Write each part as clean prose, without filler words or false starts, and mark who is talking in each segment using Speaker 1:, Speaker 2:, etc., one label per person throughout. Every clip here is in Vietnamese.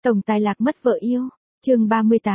Speaker 1: Tổng tài lạc mất vợ yêu. Chương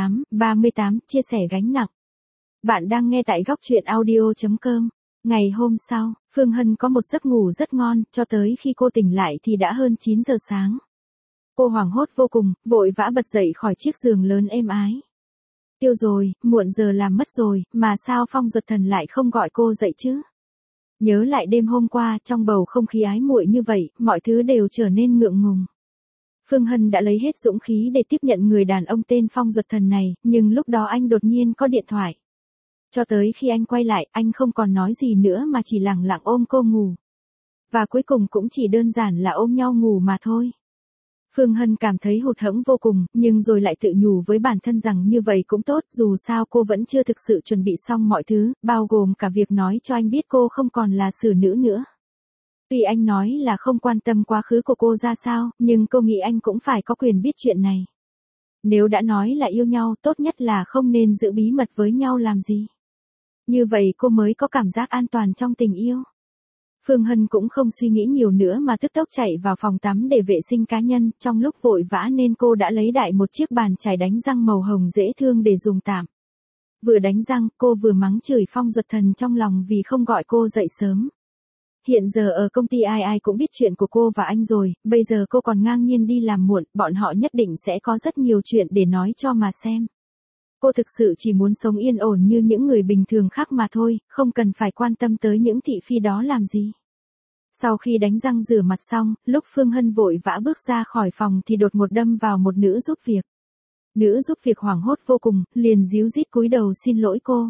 Speaker 1: 38, chia sẻ gánh nặng. Bạn đang nghe tại góc truyện audio.com. Ngày hôm sau, Phương Hân có một giấc ngủ rất ngon, cho tới khi cô tỉnh lại thì đã hơn 9 giờ sáng. Cô hoảng hốt vô cùng, vội vã bật dậy khỏi chiếc giường lớn êm ái. Tiêu rồi, muộn giờ làm mất rồi, mà sao Phong Duật Thần lại không gọi cô dậy chứ? Nhớ lại đêm hôm qua, trong bầu không khí ái muội như vậy, mọi thứ đều trở nên ngượng ngùng. Phương Hân đã lấy hết dũng khí để tiếp nhận người đàn ông tên Phong Duật Thần này, nhưng lúc đó anh đột nhiên có điện thoại. Cho tới khi anh quay lại, anh không còn nói gì nữa mà chỉ lẳng lặng ôm cô ngủ. Và cuối cùng cũng chỉ đơn giản là ôm nhau ngủ mà thôi. Phương Hân cảm thấy hụt hẫng vô cùng, nhưng rồi lại tự nhủ với bản thân rằng như vậy cũng tốt, dù sao cô vẫn chưa thực sự chuẩn bị xong mọi thứ, bao gồm cả việc nói cho anh biết cô không còn là xử nữ nữa. Tuy anh nói là không quan tâm quá khứ của cô ra sao, nhưng cô nghĩ anh cũng phải có quyền biết chuyện này. Nếu đã nói là yêu nhau, tốt nhất là không nên giữ bí mật với nhau làm gì. Như vậy cô mới có cảm giác an toàn trong tình yêu. Phương Hân cũng không suy nghĩ nhiều nữa mà tức tốc chạy vào phòng tắm để vệ sinh cá nhân, trong lúc vội vã nên cô đã lấy đại một chiếc bàn chải đánh răng màu hồng dễ thương để dùng tạm. Vừa đánh răng, cô vừa mắng chửi Phong Duật Thần trong lòng vì không gọi cô dậy sớm. Hiện giờ ở công ty ai cũng biết chuyện của cô và anh rồi, bây giờ cô còn ngang nhiên đi làm muộn, bọn họ nhất định sẽ có rất nhiều chuyện để nói cho mà xem. Cô thực sự chỉ muốn sống yên ổn như những người bình thường khác mà thôi, không cần phải quan tâm tới những thị phi đó làm gì. Sau khi đánh răng rửa mặt xong, lúc Phương Hân vội vã bước ra khỏi phòng thì đột ngột đâm vào một nữ giúp việc. Nữ giúp việc hoảng hốt vô cùng, liền díu dít cúi đầu xin lỗi cô.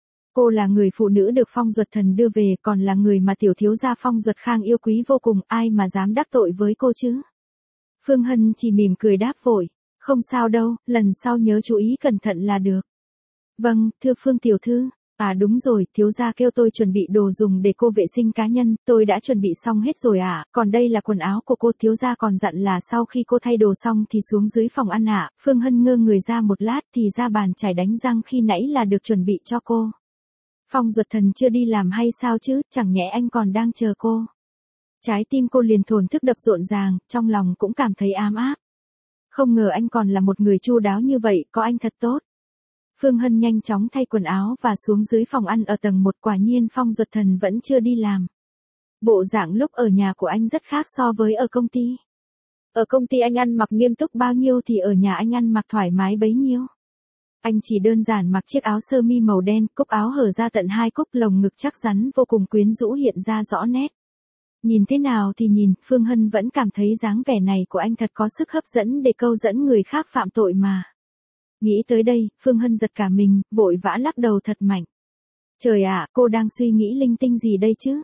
Speaker 1: Cô là người phụ nữ được Phong Duật Thần đưa về, còn là người mà tiểu thiếu gia Phong Duật Khang yêu quý vô cùng, ai mà dám đắc tội với cô chứ? Phương Hân chỉ mỉm cười đáp vội, không sao đâu, lần sau nhớ chú ý cẩn thận là được. Vâng, thưa Phương tiểu thư. À đúng rồi, thiếu gia kêu tôi chuẩn bị đồ dùng để cô vệ sinh cá nhân, tôi đã chuẩn bị xong hết rồi ạ, còn đây là quần áo của cô, thiếu gia còn dặn là sau khi cô thay đồ xong thì xuống dưới phòng ăn ạ. Phương Hân ngơ người ra một lát thì ra bàn chải đánh răng khi nãy là được chuẩn bị cho cô. Phong Duật Thần chưa đi làm hay sao chứ, chẳng nhẽ anh còn đang chờ cô. Trái tim cô liền thổn thức đập rộn ràng, trong lòng cũng cảm thấy ám áp. Không ngờ anh còn là một người chu đáo như vậy, có anh thật tốt. Phương Hân nhanh chóng thay quần áo và xuống dưới phòng ăn ở tầng 1, quả nhiên Phong Duật Thần vẫn chưa đi làm. Bộ dạng lúc ở nhà của anh rất khác so với ở công ty. Ở công ty anh ăn mặc nghiêm túc bao nhiêu thì ở nhà anh ăn mặc thoải mái bấy nhiêu. Anh chỉ đơn giản mặc chiếc áo sơ mi màu đen, cúc áo hở ra tận 2 cúc, lồng ngực chắc rắn vô cùng quyến rũ hiện ra rõ nét. Nhìn thế nào thì nhìn, Phương Hân vẫn cảm thấy dáng vẻ này của anh thật có sức hấp dẫn để câu dẫn người khác phạm tội mà. Nghĩ tới đây, Phương Hân giật cả mình, vội vã lắc đầu thật mạnh. Trời ạ, cô đang suy nghĩ linh tinh gì đây chứ?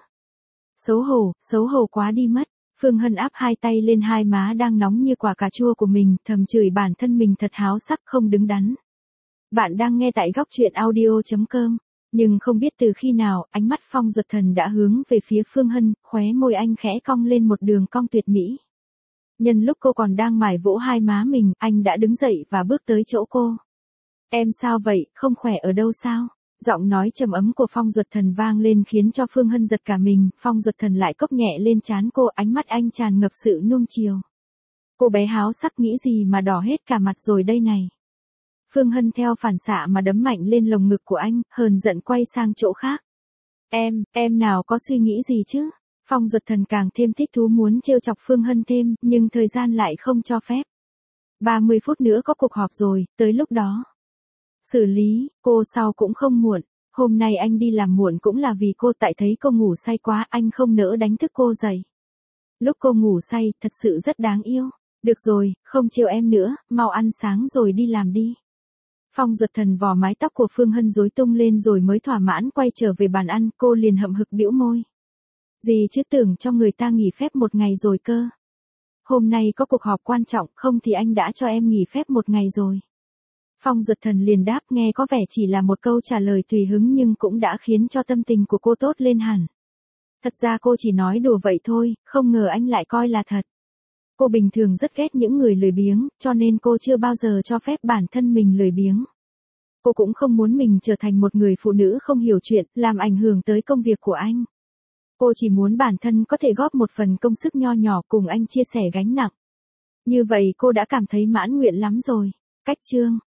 Speaker 1: Xấu hổ quá đi mất. Phương Hân áp hai tay lên hai má đang nóng như quả cà chua của mình, thầm chửi bản thân mình thật háo sắc không đứng đắn. Bạn đang nghe tại góc truyện audio.com. Nhưng không biết từ khi nào, ánh mắt Phong Duật Thần đã hướng về phía Phương Hân, khóe môi anh khẽ cong lên một đường cong tuyệt mỹ. Nhân lúc cô còn đang mải vỗ hai má mình, anh đã đứng dậy và bước tới chỗ cô. Em sao vậy, không khỏe ở đâu sao? Giọng nói trầm ấm của Phong Duật Thần vang lên khiến cho Phương Hân giật cả mình, Phong Duật Thần lại cốc nhẹ lên trán cô, ánh mắt anh tràn ngập sự nuông chiều. Cô bé háo sắc nghĩ gì mà đỏ hết cả mặt rồi đây này. Phương Hân theo phản xạ mà đấm mạnh lên lồng ngực của anh, hờn giận quay sang chỗ khác. Em nào có suy nghĩ gì chứ? Phong Duật Thần càng thêm thích thú muốn trêu chọc Phương Hân thêm, nhưng thời gian lại không cho phép. 30 phút nữa có cuộc họp rồi, tới lúc đó xử lý, cô sau cũng không muộn. Hôm nay anh đi làm muộn cũng là vì cô, tại thấy cô ngủ say quá, anh không nỡ đánh thức cô dậy. Lúc cô ngủ say, thật sự rất đáng yêu. Được rồi, không trêu em nữa, mau ăn sáng rồi đi làm đi. Phong Duật Thần vò mái tóc của Phương Hân rối tung lên rồi mới thỏa mãn quay trở về bàn ăn, cô liền hậm hực bĩu môi. Gì chứ, tưởng cho người ta nghỉ phép một ngày rồi cơ. Hôm nay có cuộc họp quan trọng, không thì anh đã cho em nghỉ phép một ngày rồi. Phong Duật Thần liền đáp, nghe có vẻ chỉ là một câu trả lời tùy hứng nhưng cũng đã khiến cho tâm tình của cô tốt lên hẳn. Thật ra cô chỉ nói đùa vậy thôi, không ngờ anh lại coi là thật. Cô bình thường rất ghét những người lười biếng, cho nên cô chưa bao giờ cho phép bản thân mình lười biếng. Cô cũng không muốn mình trở thành một người phụ nữ không hiểu chuyện, làm ảnh hưởng tới công việc của anh. Cô chỉ muốn bản thân có thể góp một phần công sức nho nhỏ cùng anh chia sẻ gánh nặng. Như vậy cô đã cảm thấy mãn nguyện lắm rồi. Cách chương